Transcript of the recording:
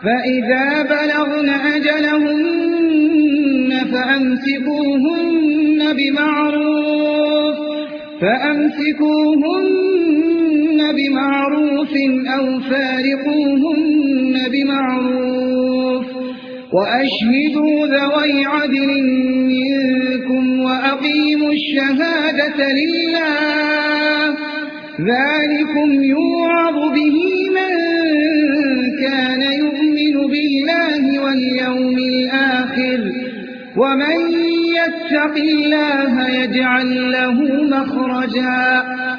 فإذا بلغن أجلهن فأمسكوهن بمعروف أو فارقوهن بمعروف وأشهدوا ذوي عدل منكم وأقيموا الشهادة لله ذلكم يوعظ به من كان يؤمن بالله واليوم الآخر ومن يتق الله يجعل له مخرجا